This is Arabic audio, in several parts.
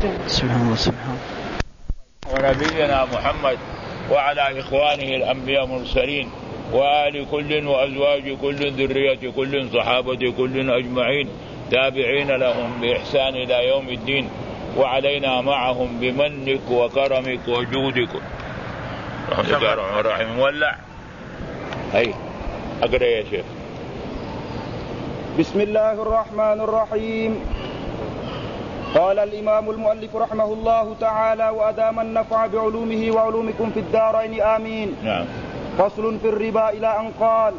سبحان الله. ونبينا محمد وعلى إخوانه الأنبياء المرسلين وآل كل وأزواج كل ذرية كل صحابة كل أجمعين تابعين لهم بإحسان إلى يوم الدين وعلينا معهم بمنك وكرمك وجودك رحمتك يا الرحيم. ولع هي أقرأ يا شيخ. بسم الله الرحمن الرحيم. قال الإمام المؤلف رحمه الله تعالى: وأدام النفع بعلومه وعلومكم في الدارين آمين. نعم. فصل في الربا إلى أن قال: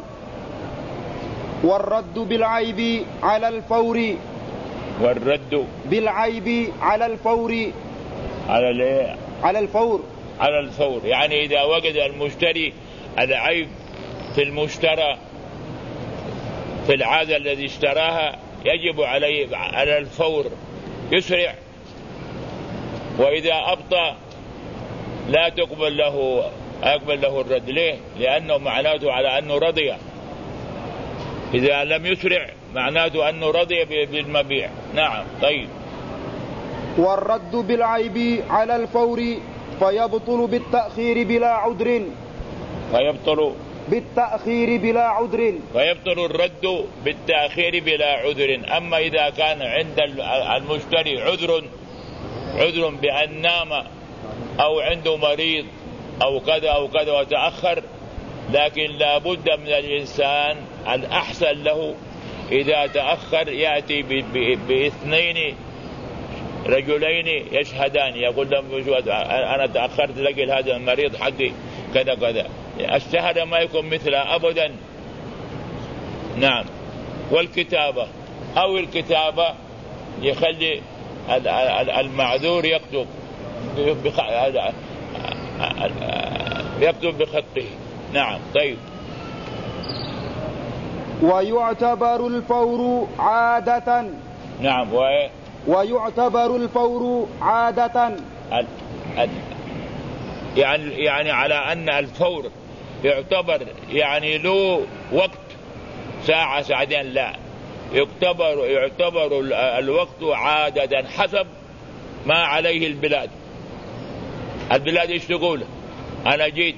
والرد بالعيب على الفور. والرد بالعيب على الفور. على الايه؟ على الفور. على الفور، يعني إذا وجد المشتري العيب في المشترى في العادة الذي اشتراها يجب عليه على الفور يسرع، وإذا أبطأ لا يقبل له الرد. ليه؟ لأنه معناته على أنه رضي. إذا لم يسرع معناته أنه رضي بالمبيع. نعم. طيب. والرد بالعيب على الفور فيبطل بالتأخير بلا عذر. فيبطل الرد بالتأخير بلا عذر. أما إذا كان عند المشتري عذر بأن نام أو عنده مريض أو كذا وتأخر، لكن لا بد من الإنسان الأحسن له إذا تأخر يأتي باثنين رجلين يشهدان، يقول لهم أنا تأخرت لقي هذا المريض حقي كذا. الشهادة ما يكون مثلها أبدا. نعم. والكتابة أو الكتابة يخلي المعذور يكتب بخطه. نعم. طيب. ويعتبر الفور عادة. نعم. ويعتبر الفور عادة، يعني على أن الفور يعتبر يعني له وقت ساعة ساعتين، لا، يعتبر الوقت عادة حسب ما عليه البلاد ايش تقول؟ أنا جيت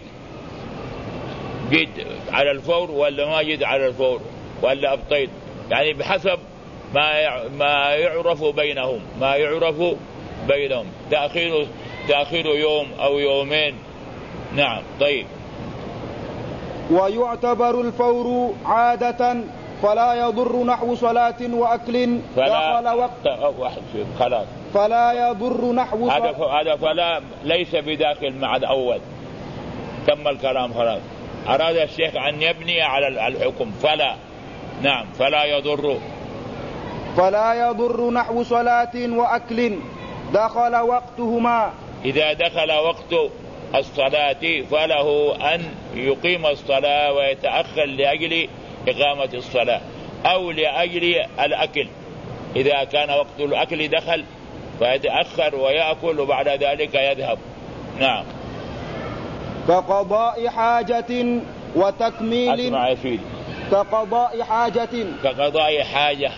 على الفور ولا ما جيت على الفور ولا أبطيت، يعني بحسب ما يعرف بينهم تأخير يوم أو يومين. نعم. طيب. ويعتبر الفور عادة فلا يضر نحو صلاة وأكل دخل وقت. فلا يضر نحو هذا فلا ليس بداخل مع الأول. تم الكلام خلاص. أراد الشيخ أن يبني على الحكم فلا. نعم. فلا يضر نحو صلاة وأكل دخل وقتهما. إذا دخل وقت الصلاة فله أن يقيم الصلاة ويتأخر لأجل إقامة الصلاة أو لأجل الأكل. إذا كان وقت الأكل دخل فيتأخر ويأكل وبعد ذلك يذهب. نعم. كقضاء حاجة وتكميل. أسمع يا سيدي. كقضاء حاجة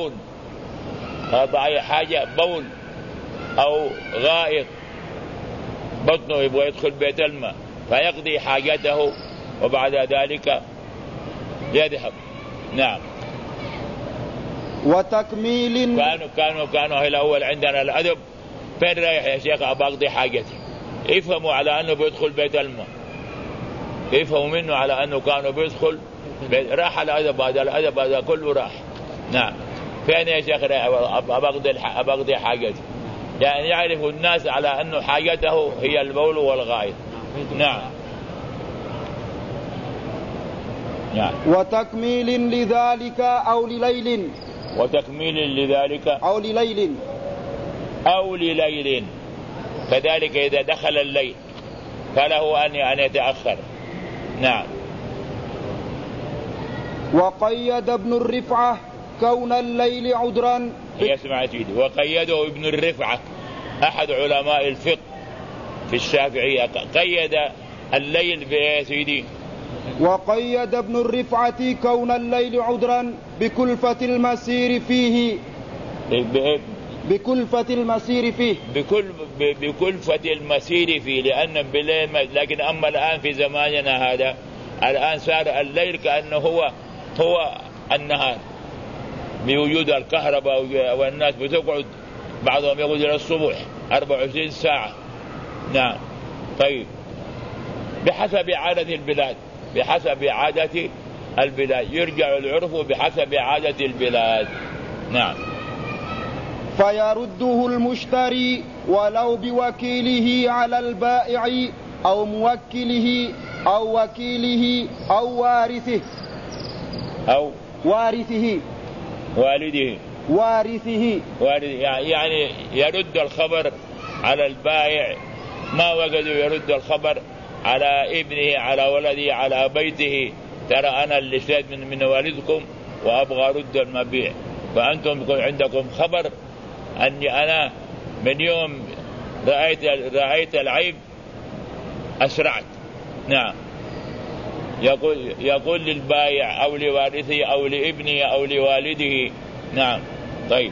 بول أو غائط، بطنه يبغى يدخل بيت الماء فيقضي حاجته وبعد ذلك يذهب. نعم. وتكميل. كانوا الأول عندنا الأدب، فين رايح يا شيخ؟ أبغضي حاجتي. يفهموا على أنه بيدخل بيت الماء، يفهموا منه على أنه كانوا بيدخل راح الأدب، هذا كله راح. نعم. فين يا شيخ؟ أبغضي حاجتي، يعني يعرف الناس على أنه حاجته هي البول والغائط. نعم. وتكميل لذلك أو لليل. كذلك إذا دخل الليل فله أن يتأخر. نعم. وقيد ابن الرفعة كون الليل عذرا. يسمع سيدي. وقيده ابن الرفعة أحد علماء الفقه في الشافعية، قيد الليل يا سيدي. وقيد ابن الرفعة كون الليل عذرا بكلفة المسير فيه. بكلفة المسير فيه. بكلفة المسير فيه، لأن بالليل. لكن أما الآن في زماننا هذا، الآن صار الليل كأنه هو النهار، بوجود الكهرباء، والناس بتقعد بعضهم يقعد إلى الصبح 24 ساعة. نعم. طيب، بحسب عادة البلاد، بحسب عادة البلاد يرجع العرف بحسب عادة البلاد. نعم. فيرده المشتري ولو بوكيله على البائع أو موكله أو وكيله أو وارثه أو وارثه والده. يعني يرد الخبر على البائع، ما وجدوا يرد الخبر على ابنه، على ولده، على بيته. ترى أنا اللي اشتريت من والدكم وأبغى أرد المبيع، فأنتم عندكم خبر أني أنا من يوم رأيت العيب أسرعت. نعم. يقول للبائع أو لوارثه أو لابنه أو لوالده. نعم. طيب.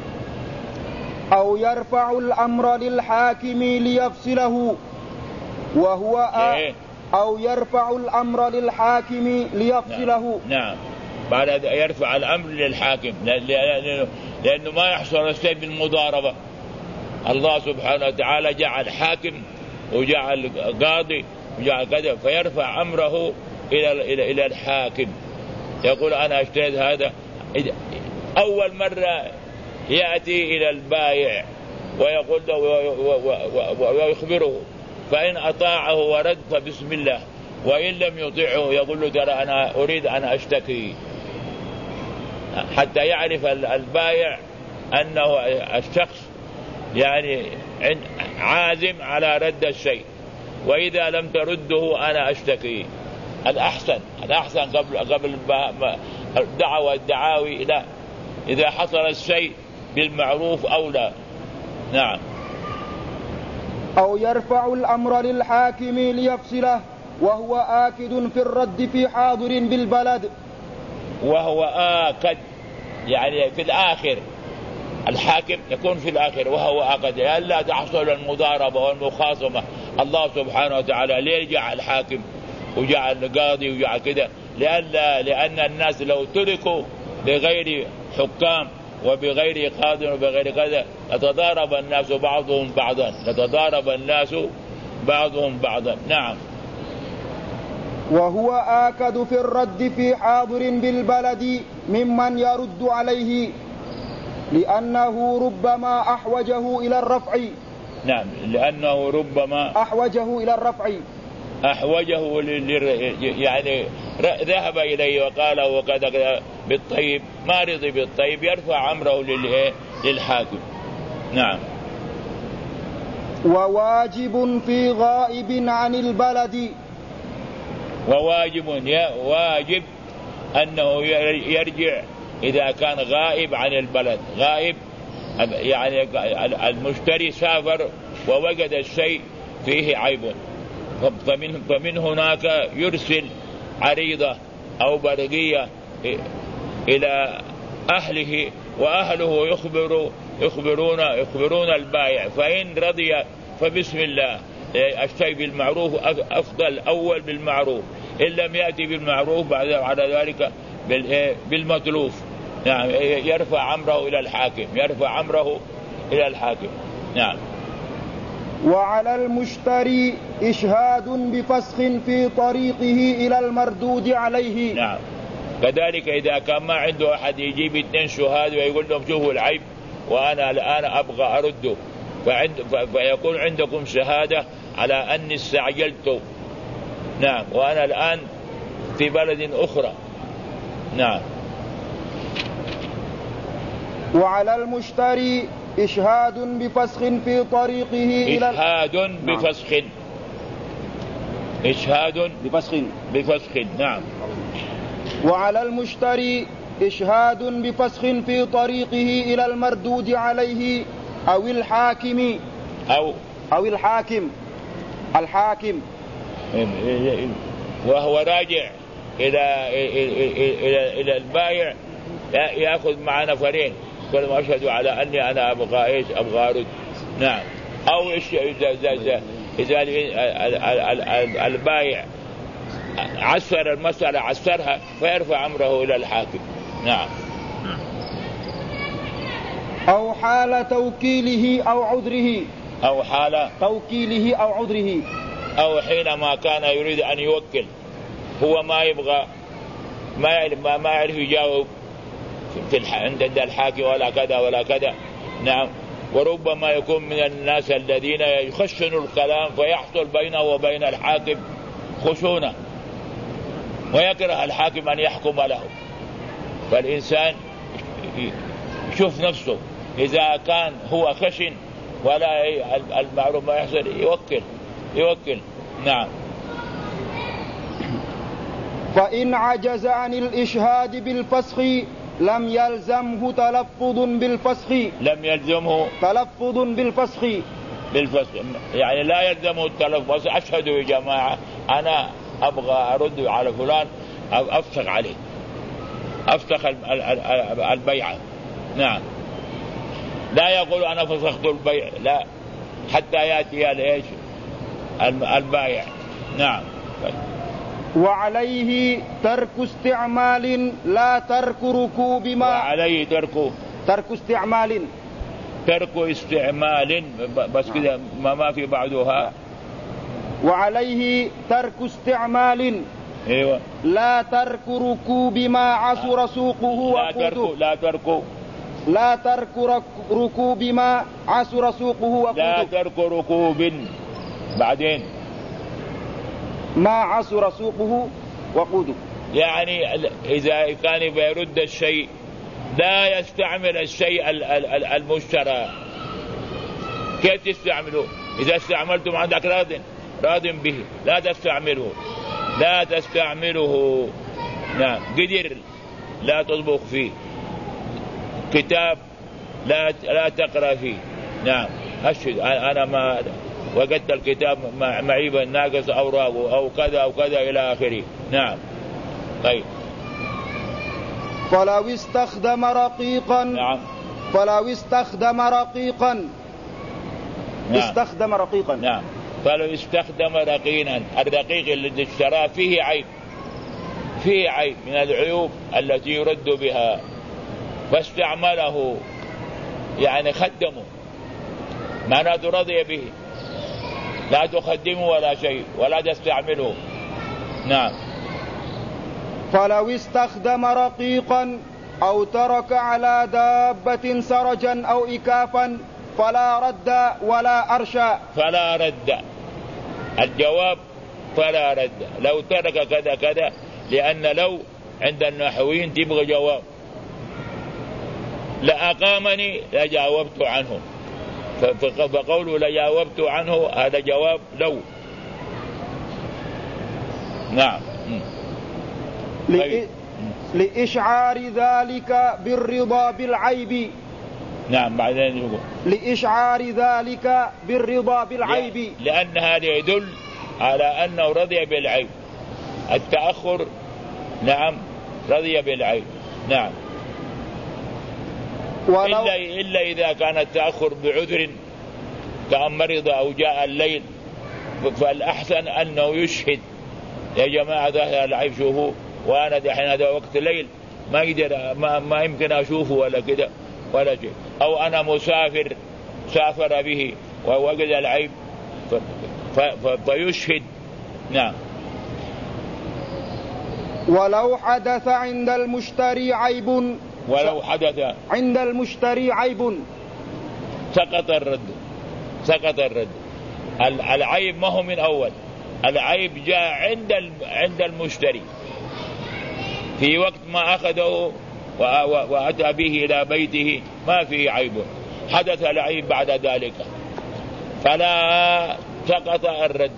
أو يرفع الأمر للحاكم ليفصله وهو أو يرفع الأمر للحاكم ليفصله. نعم. بعد هذا يرفع الأمر للحاكم، لأنه ما يحصل الشيء بالمضاربة. الله سبحانه وتعالى جعل حاكم وجعل قاضي وجعل كذا، فيرفع أمره إلى الحاكم. يقول أنا اشتريت هذا. أول مرة يأتي إلى البائع ويقول له ويخبره، فإن أطاعه ورد فبسم الله، وإن لم يطيعه يقول له ترى أنا أريد أن أشتكي، حتى يعرف البائع أنه الشخص يعني عازم على رد الشيء، وإذا لم ترده أنا أشتكي. الأحسن قبل الدعاوي لا، إذا حصل الشيء بالمعروف أو لا. نعم. أو يرفع الأمر للحاكم ليفصله وهو آكد في الرد في حاضر بالبلد. وهو آكد يعني في الآخر، الحاكم يكون في الآخر وهو آكد، لا تحصل المضاربة والمخاصمة. الله سبحانه وتعالى ليه جعل الحاكم وجعل قاضي وجعل كده؟ لأن الناس لو تركوا بغير حكام وبغير قاض وبغير كذا لتضارب الناس بعضهم بعضا. نعم. وهو آكد في الرد في حاضر بالبلد ممن يرد عليه، لأنه ربما أحوجه إلى الرفع. نعم، لأنه ربما أحوجه إلى الرفع، يعني ذهب إليه وقال وكذا بالطيب، ما رضي بالطيب يرفع أمره للحاكم. نعم. وواجب في غائب عن البلد. واجب أنه يرجع إذا كان غائب عن البلد. غائب يعني المشتري سافر ووجد الشيء فيه عيب، فمن هناك يرسل عريضة أو برقية إلى أهله، وأهله يخبرون البائع، فإن رضي فبسم الله، الشيء بالمعروف أفضل أول بالمعروف، إن لم يأتي بالمعروف بعد على ذلك بالمتلوف. يعني يرفع أمره إلى الحاكم. نعم. وعلى المشتري إشهاد بفسخ في طريقه إلى المردود عليه. نعم. كذلك إذا كان ما عنده أحد يجيب 2 شهاد ويقول لهم شوفوا العيب وأنا الآن أبغى أرده، فيكون عندكم شهادة على أني استعجلت. نعم. وأنا الآن في بلد أخرى. نعم. وعلى المشتري إشهاد بفسخ في طريقه إشهاد بفسخ. نعم. وعلى المشتري إشهاد بفسخ في طريقه إلى المردود عليه أو الحاكم الحاكم، وهو راجع إلى البائع، يأخذ مع نفرين، كل ما أشهد على أني أنا أبغى إيش أبغى أرد. نعم. أو إيش إذا البائع عسر المسألة عسرها فيرفع أمره إلى الحاكم. نعم. أو حال توكيله أو عذره، أو حال توكيله أو عذره، أو حينما كان يريد أن يوكل هو ما يبغى ما يعرف يجاوب عند الحاكم ولا كذا ولا كذا. نعم. وربما يكون من الناس الذين يخشنوا الكلام فيحصل بينه وبين الحاكم خشونة ويكره الحاكم أن يحكم له. فالإنسان يشوف نفسه إذا كان هو خشن ولا المعروف ما يحصل يوكل. نعم. فإن عجز عن الإشهاد بالفسخ لم يلزمه تلفظ بالفسخ، لم يلزمه تلفظ بالفسخ، يعني لا يلزمه التلفظ. أشهدوا يا جماعة أنا أبغى أرد على فلان أو أفسخ عليه، أفسخ البيعة. نعم. لا يقول أنا فسخت البيع، لا، حتى يأتي البائع. نعم. وعليه ترك استعمال لا ترك ركوب ما، وعليه ترك استعمال، ترك استعمال بس كذا ما في بعدها. وعليه ترك استعمال ايوه لا ترك ركوب ما عسر سوقه وقوته، لا ترك ركوب ما عسر سوقه وقوته، لا ترك ركوب بعدين ما عسر سوقه وقوته. يعني إذا كان بيرد الشيء لا يستعمل الشيء المشترى. كيف تستعمله؟ إذا استعملتم عندك راض به لا تستعمله. نعم. قدر لا تطبخ فيه، كتاب لا تقرأ فيه. نعم. أشهد أنا ما وجدت الكتاب معيبا ناقص أوراقه أو كذا أو كذا إلى آخره. نعم. طيب. فلو استخدم رقيقا، نعم. فلو استخدم رقيقا، نعم. استخدم رقيقا، نعم. فلو استخدم رقيقا، الرقيق الذي اشتراه فيه عيب من العيوب التي يرد بها فاستعمله، يعني خدمه، معناته رضي به، لا تخدمه ولا شيء ولا تستعمله. نعم. فلو استخدم رقيقا أو ترك على دابة سرجا أو إكافا فلا رد ولا أرشى. فلا رد، الجواب فلا رد. لو ترك كذا كذا، لأن لو عند النحويين تبغى جواب، لأقامني لجاوبت عنه، فقوله لجاوبت عنه هذا جواب لو. نعم. لإشعار ذلك بالرضا بالعيب. نعم. بعدين يقول لإشعار ذلك بالرضا بالعيب، لأن هذا يدل على أنه رضي بالعيب. التأخر نعم رضي بالعيب. نعم. إلا إذا كان التأخر بعذر كأن مرض أو جاء الليل، فالأحسن أنه يشهد يا جماعة ظاهر العيب شوفوا، وأنا دحين هذا وقت الليل ما يمكن أشوفه ولا كده ولا شيء، أو أنا مسافر سافر به ووجد العيب فيشهد. نعم. ولو حدث عند المشتري عيب، ولو حدث عند المشتري عيب سقط الرد. العيب ما هو من أول، العيب جاء عند المشتري في وقت ما أخذه وأتى به إلى بيته ما فيه عيب، حدث العيب بعد ذلك فلا سقط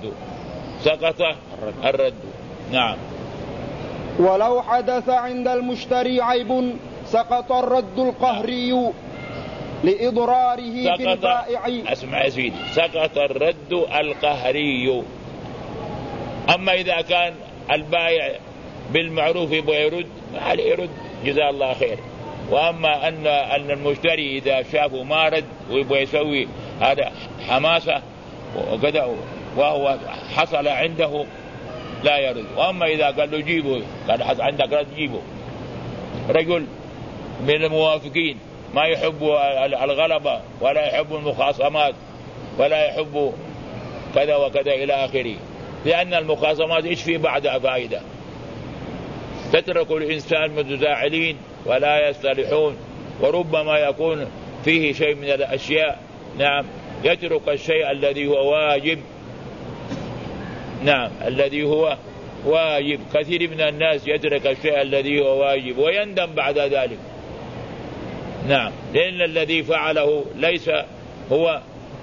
الرد. نعم. ولو حدث عند المشتري عيب سقط الرد القهري لإضراره بالبائع. اسمع يا سيدي، سقط الرد القهري. أما إذا كان البائع بالمعروف يبغى يرد، عليه يرد جزاه الله خير، وأما أن المشتري إذا شافه ما رد ويبغى يسوي هذا حماسة وكذا وهو حصل عنده لا يرد. وأما إذا قال له جيبه، قال حصل عندك رد جيبه. رجل من الموافقين ما يحب الغلبة ولا يحب المخاصمات ولا يحب كذا وكذا إلى آخره، لأن المخاصمات إيش في بعدها فائدة؟ تترك الإنسان متزاعلين ولا يصطلحون، وربما يكون فيه شيء من الأشياء نعم يترك الشيء الذي هو واجب، نعم الذي هو واجب. كثير من الناس يترك الشيء الذي هو واجب ويندم بعد ذلك، نعم، لأن الذي فعله ليس هو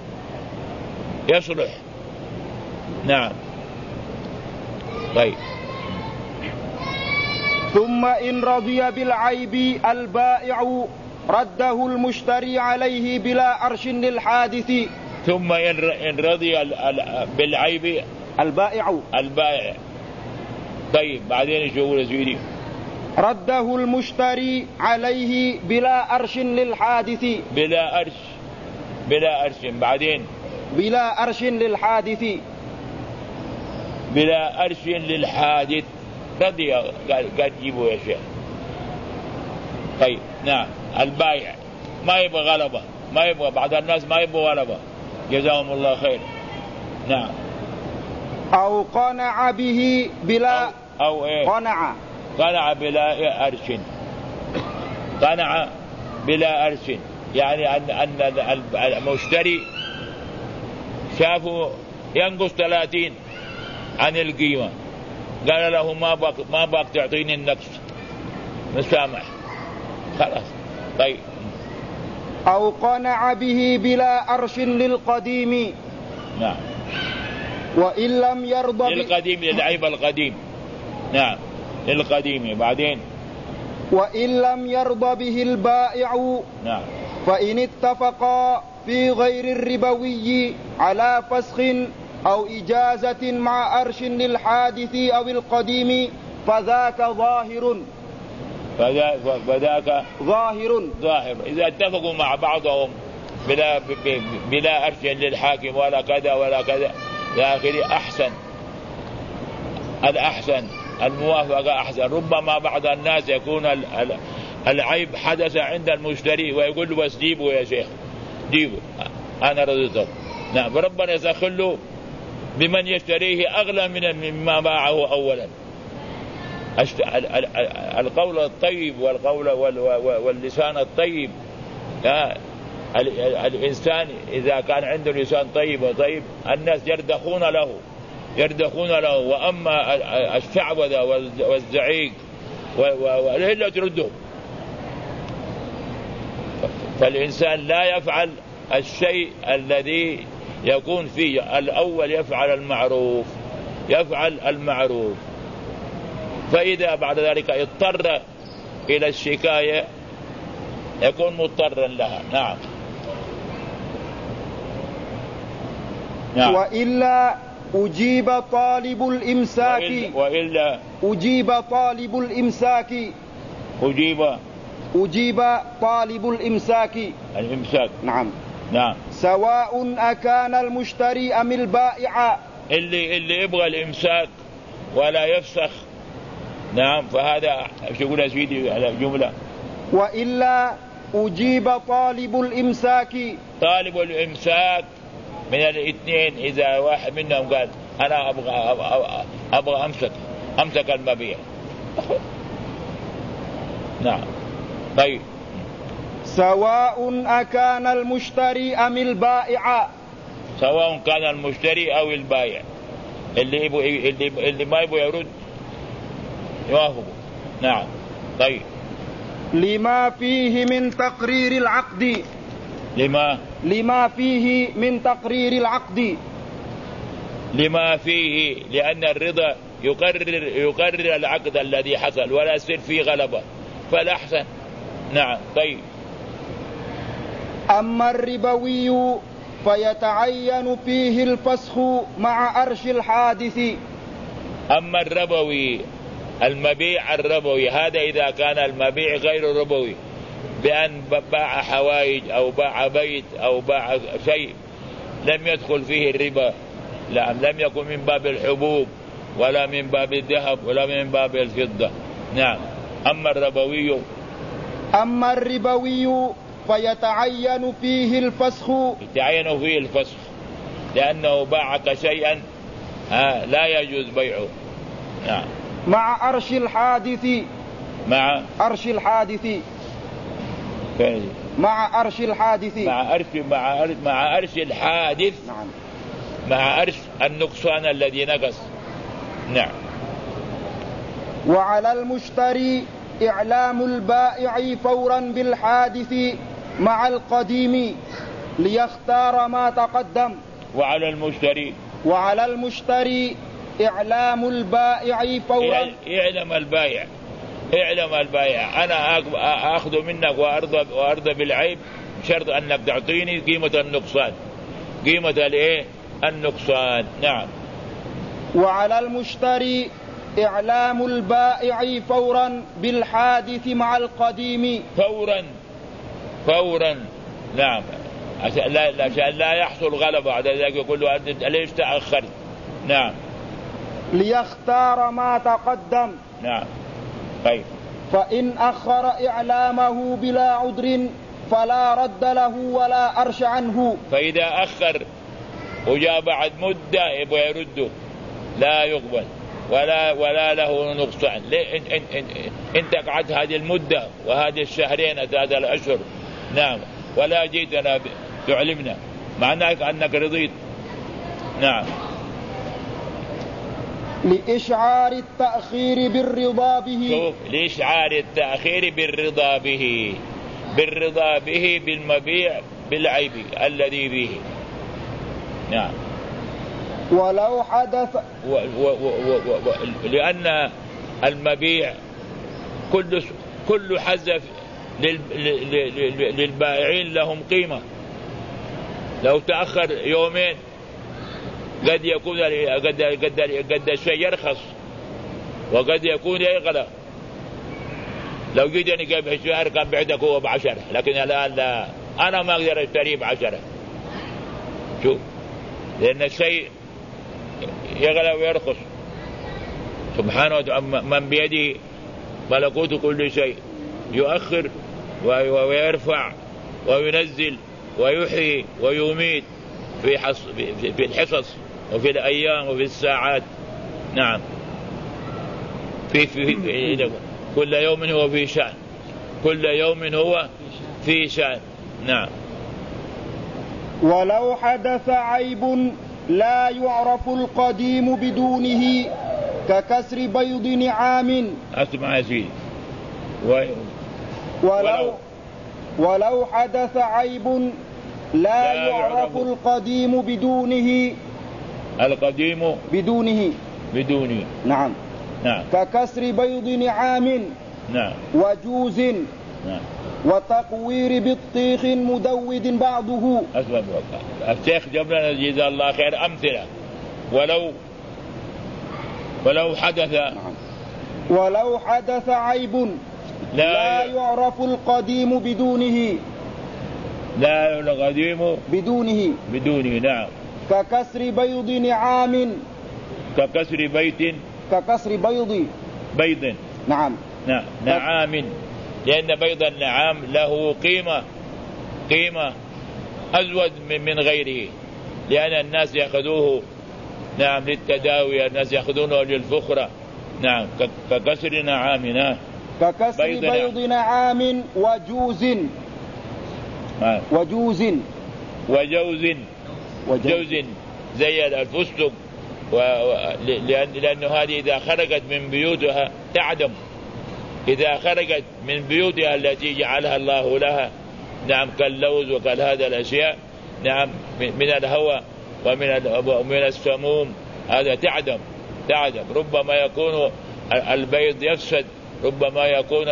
يصلح. نعم. طيب. ثم إن رضي بالعيب البائع رده المشتري عليه بلا أرش للحادث. ثم إن رضي بالعيب البائع. طيب بعدين ايش يقول يا سيدي؟ رده المشتري عليه بلا أرش للحادث. بلا أرش بعدين بلا أرش للحادث. بلا أرش للحادث. رضي قال جيبوا يا شيخ. طيب نعم. البائع ما يبغى غلبة، ما يبغى، بعض الناس ما يبغى غلبة جزاهم الله خير. نعم. أو قنع به بلا أو إيه؟ قنع بلا أرش. قنع بلا أرش يعني أن المشتري شافه ينقص 30 عن القيمة، قال له ما باك تعطيني النقص، مسامح خلاص. طيب. أو قنع به بلا أرش للقديم. نعم. وإن لم يرضى للقديم، للعيب القديم. نعم للقديم. بعدين وإن لم يرضى به البائع. نعم. فإن اتفقا في غير الربوي على فسخ أو إجازة مع أرش للحادث أو القديم فذاك ظاهر. ظاهر. إذا اتفقوا مع بعضهم بلا أرش للحاكم ولا كذا ولا كذا لآخره أحسن. الأحسن الموافقة أحسن. ربما بعض الناس يكون العيب حدث عند المشتري ويقول له بس جيبه يا شيخ جيبه أنا رضيته. نعم. ربنا يسخر له بمن يشتريه أغلى مما باعه أولا. القول الطيب والقول واللسان الطيب. الإنسان إذا كان عنده لسان طيب وطيب الناس يردخون له. وأما الشعوذة والزعيق وإلا ترده. فالإنسان لا يفعل الشيء الذي يكون فيه الأول، يفعل المعروف. فإذا بعد ذلك اضطر إلى الشكاية يكون مضطرا لها. نعم. وإلا أجيب طالب الإمساك. وإلا أجيب طالب الإمساك. أجيب طالب الإمساك. نعم. سواء أكان المشتري أم البائع. اللي يبغى الإمساك ولا يفسخ. نعم. فهذا شو يقول يا سيدي على جملة. وإلا أجيب طالب الإمساك. طالب الإمساك من الاثنين، إذا واحد منهم قال أنا أبغى أمسك المبيع. نعم. طيب. سواء أكان المشتري أم البائع. سواء كان المشتري أو البائع. اللي ما يبغى يرد يوافق. نعم. طيب. لما فيه من تقرير العقد. لما فيه من تقرير العقد. لما فيه لأن الرضا يقرر العقد الذي حصل ولا يصير فيه غلبة فالأحسن. نعم. طيب. أما الربوي فيتعين فيه الفسخ مع أرش الحادث. أما الربوي المبيع الربوي هذا إذا كان المبيع غير الربوي، بأن باع حوائج أو باع بيت أو باع شيء لم يدخل فيه الربا، لم يكن من باب الحبوب ولا من باب الذهب ولا من باب الفضة. نعم. أما الربوي فيتعين فيه الفسخ، يتعين فيه الفسخ لأنه باعك شيئا لا يجوز بيعه. نعم. مع أرش الحادث، مع أرش الحادث، مع أرش الحادث، مع أرش الحادث. نعم. مع أرش النقصان الذي نقص. نعم. وعلى المشتري إعلام البائع فورا بالحادث مع القديم ليختار ما تقدم. وعلى المشتري إعلام البائع فورا. اعلم البائع أنا أخذ منك وأرضى بالعيب شرط أنك تعطيني قيمة النقصان، النقصان. نعم. وعلى المشتري إعلام البائع فورا بالحادث مع القديم. فورا. نعم. عشان لا يحصل غلبة على ذلك، يقول له أنت ليش تأخرت. نعم. ليختار ما تقدم. نعم. طيب. فإن أخر إعلامه بلا عذر فلا رد له ولا أرش عنه. فإذا أخر وجاء بعد مدة يبغى يرده لا يقبل ولا له نقصان. انت قعدت هذه المدة وهذه الشهرين 3 الأشهر. نعم. ولا جيتنا تعلمنا معناك أنك رضيت. نعم. لإشعار التأخير بالرضا به. شوف، لإشعار التأخير بالرضا به بالمبيع بالعيب الذي به. نعم. ولو حدث لأن المبيع كل حزف للبائعين لهم قيمة. لو تأخر يومين قد يكون قد الشيء يرخص وقد يكون يغلى. لو جيتني قبل الشهر كان بعدك هو ب10، لكن الآن لا، أنا ما أقدر أشتريه ب10. شوف، لأن الشيء يغلى ويرخص. سبحانه وتعالى من بيده ملكوت كل شيء، يؤخر ويرفع وينزل ويحيي ويميت في الحصص وفي الأيام وفي الساعات. نعم. في كل يوم هو في شأن، كل يوم هو في شأن. نعم. ولو حدث عيب لا يعرف القديم بدونه ككسر بيض نعام. أسمع يا سيدي. ولو حدث عيب لا يعرف القديم بدونه. القديم بدونه. نعم. نعم. ككسر بيض نعام. نعم. وجوز. نعم. وتقوير بطيخ مدود بعضه. أسمع الشيخ جاب لنا جزاه الله خير أمثلة. ولو حدث. نعم. ولو حدث عيب لا يعرف القديم بدونه. لا القديم بدونه. نعم. ككسر بيض نعام. ككسر بيض. نعم. نعام، لأن بيض النعام له قيمة أزود من غيره، لأن الناس يأخذوه نعم للتداوي، الناس يأخذونه للفخرة. نعم. ككسر نعام. ككسر بيض نعام وجوز. وجوز زي الفستق، لأنه هذه إذا خرجت من بيوتها تعدم. إذا خرجت من بيوتها التي جعلها الله لها، نعم، كاللوز وكالهذا الأشياء، نعم، من الهواء ومن السموم، هذا تعدم. ربما يكون البيض يفسد، ربما يكون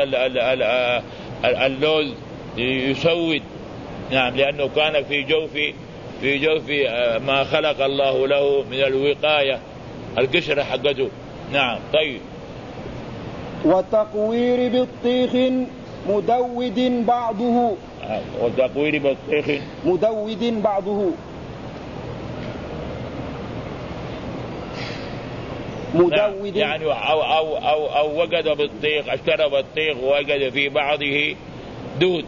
اللوز يسود. نعم. لأنه كان في جوف ما خلق الله له من الوقاية، القشرة حقته. نعم. طيب. وتقوير بطيخ مدود بعضه. وتقوير بطيخ مدود بعضه. مدود يعني أو وجد بطيخ، اشترى بطيخ ووجد في بعضه دود،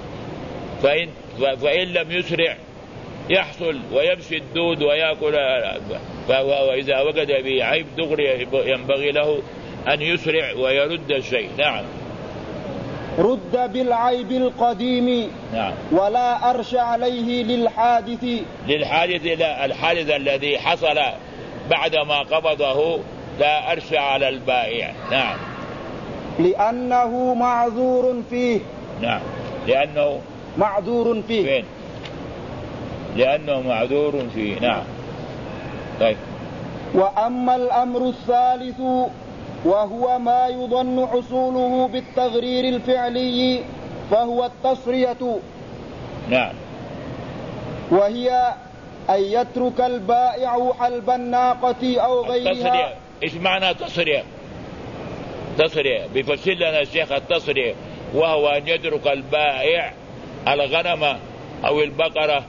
فإن لم يسرع يحصل ويمشي الدود ويأكل، وإذا وجد به عيب دغري ينبغي له أن يسرع ويرد الشيء. نعم. رد بالعيب القديم. نعم. ولا أرش عليه للحادث. لا، الحادث الذي حصل بعدما قبضه لا أرش على البائع. نعم. لأنه معذور فيه. نعم. لأنه معذور فيه. فين؟ لأنه معذور فيه. نعم. طيب. وأما الأمر الثالث وهو ما يظن حصوله بالتغرير الفعلي فهو التصرية. نعم. وهي أن يترك البائع حلب الناقة أو غيرها. التصرية إيش معنى تصرية؟ تصرية بيفسر لنا الشيخ التصرية، وهو أن يترك البائع الغنم أو البقرة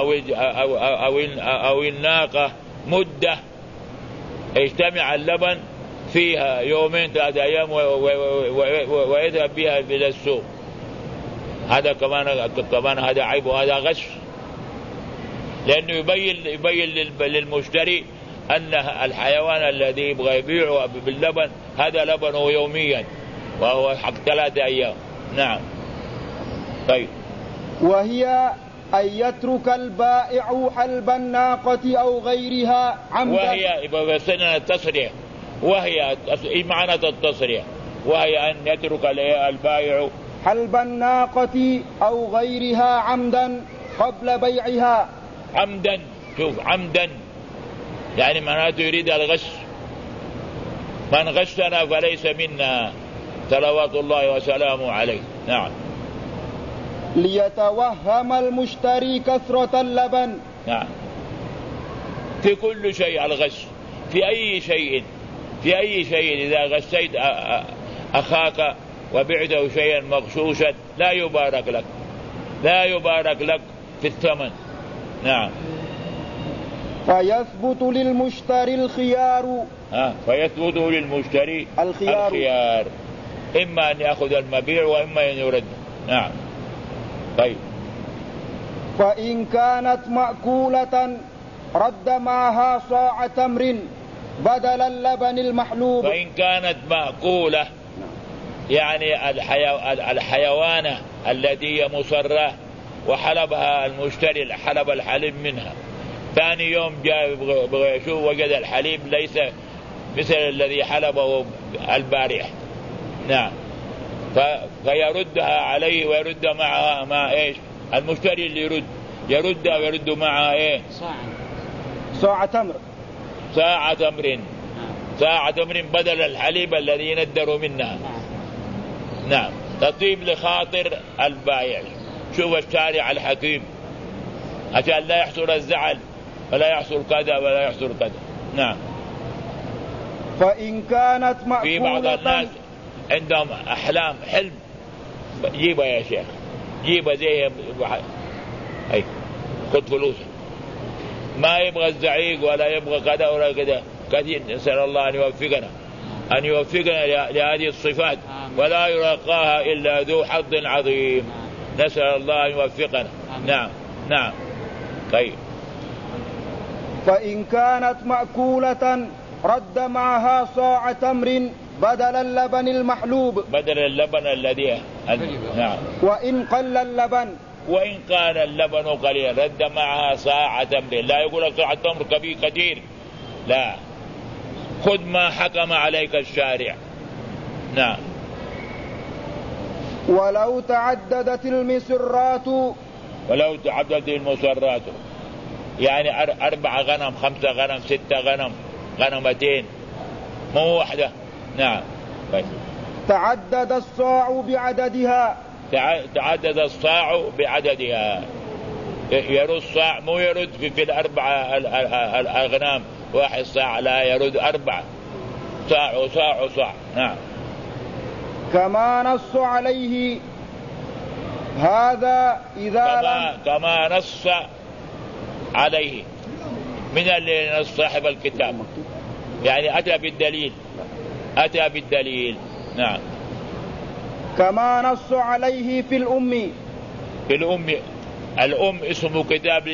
أو الناقة مدة يجتمع اللبن فيها 2-3 أيام ويذهب بها إلى السوق. هذا كمان هذا عيب وهذا غش، لأنه يبين للمشتري أن الحيوان الذي يبغى يبيعه باللبن هذا لبنه يوميا وهو حق 3 أيام. نعم. طيب. وهي أن يترك البائع حلب الناقة أو غيرها عمدا. وهي بسنة التصريح، وهي معنى التصريح وهي أن يترك البائع حلب الناقة أو غيرها عمدا قبل بيعها. عمدا، شوف عمدا يعني معناته يريد الغش. من غشنا فليس منا، صلوات الله وسلامه عليه. نعم. ليتوهم المشتري كثرة اللبن. نعم. في كل شيء الغش، في أي شيء إذا غشيت أخاك وبعته شيئا مغشوشا لا يبارك لك في الثمن. نعم. فيثبت للمشتري الخيار. فيثبت للمشتري الخيار، إما أن يأخذ المبيع وإما أن يرد. نعم. طيب. فإن كانت مأكولة رد معها صاع تمر بدل اللبن المحلوب. فإن كانت مأكولة يعني الحيوانة التي هي مصرة وحلبها المشتري حلب الحليب منها، ثاني يوم جاء يبغى يشوف وجد الحليب ليس مثل الذي حلبه البارح. نعم. فيردها عليه ويرد معها ما ايش؟ المشتري اللي يردها ويرد معها ايه؟ صاع تمر. ساعة تمر بدل الحليب الذي ندر منها. نعم. تطيب لخاطر البائع. شوف الشارع الحكيم عشان لا يحصل الزعل ولا يحصل كذا ولا يحصل كذا. نعم. فإن كانت مأكولة، في بعض الناس عندهم أحلام حلم، جيبها يا شيخ، جيبها زي أي خذ فلوسه، ما يبغى الزعيق ولا يبغى كذا ولا كذا. كثير نسأل الله أن يوفقنا لهذه الصفات ولا يلقاها إلا ذو حظ عظيم. نسأل الله أن يوفقنا. نعم. طيب. فإن كانت مأكولة رد معها صاع تمر بدل اللبن المحلوب. بدل اللبن الذي نعم. وإن قل اللبن، وإن كان اللبن قليلا رد معها صاع تمر. لا يقول لك صاع تمر كثير، لا، خذ ما حكم عليك الشارع. نعم. ولو تعددت المسرات، يعني 4 غنم 5 غنم 6 غنم غنمتين مو واحدة. نعم. طيب. تعدد الصاع بعددها. يرد الصاع، مو يرد في 4 الأغنام 1 صاع، لا، يرد 4 صاع. نعم. كما نص عليه هذا إذا كما نص عليه من اللي نص صاحب الكتاب، يعني أتى بالدليل. نعم. كما نص عليه في الأم. الأم اسمه كتاب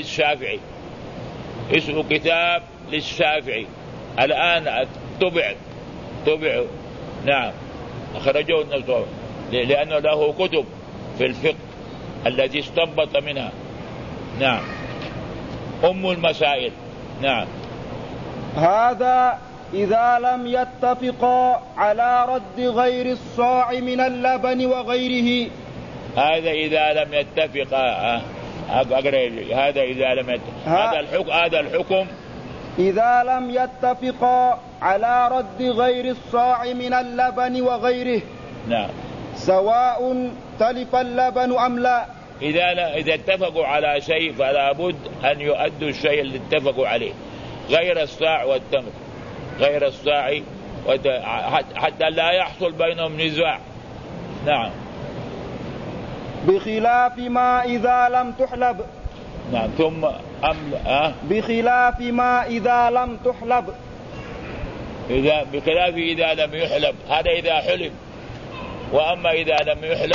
للشافعي، الآن طبع. نعم، أخرجوه لأنه له كتب في الفقه التي استنبط منها. نعم، أم المسائل. نعم. هذا إذا لم يتفقا على رد غير الصاع من اللبن وغيره. هذا إذا لم يتفقا. هذا إذا لم هذا الحكم إذا لم يتفقا على رد غير الصاع من اللبن وغيره. نعم. سواء تلف اللبن أم لا. إذا اتفقوا على شيء فلا بد أن يؤدوا الشيء اللي اتفقوا عليه، غير الصاع والتمر، حتى لا يحصل بينهم نزاع. نعم. بخلاف ما إذا لم تحلب. نعم. ثم بخلاف ما إذا لم تحلب. بخلاف إذا لم يحلب، هذا إذا حلب. وأما إذا لم يحلب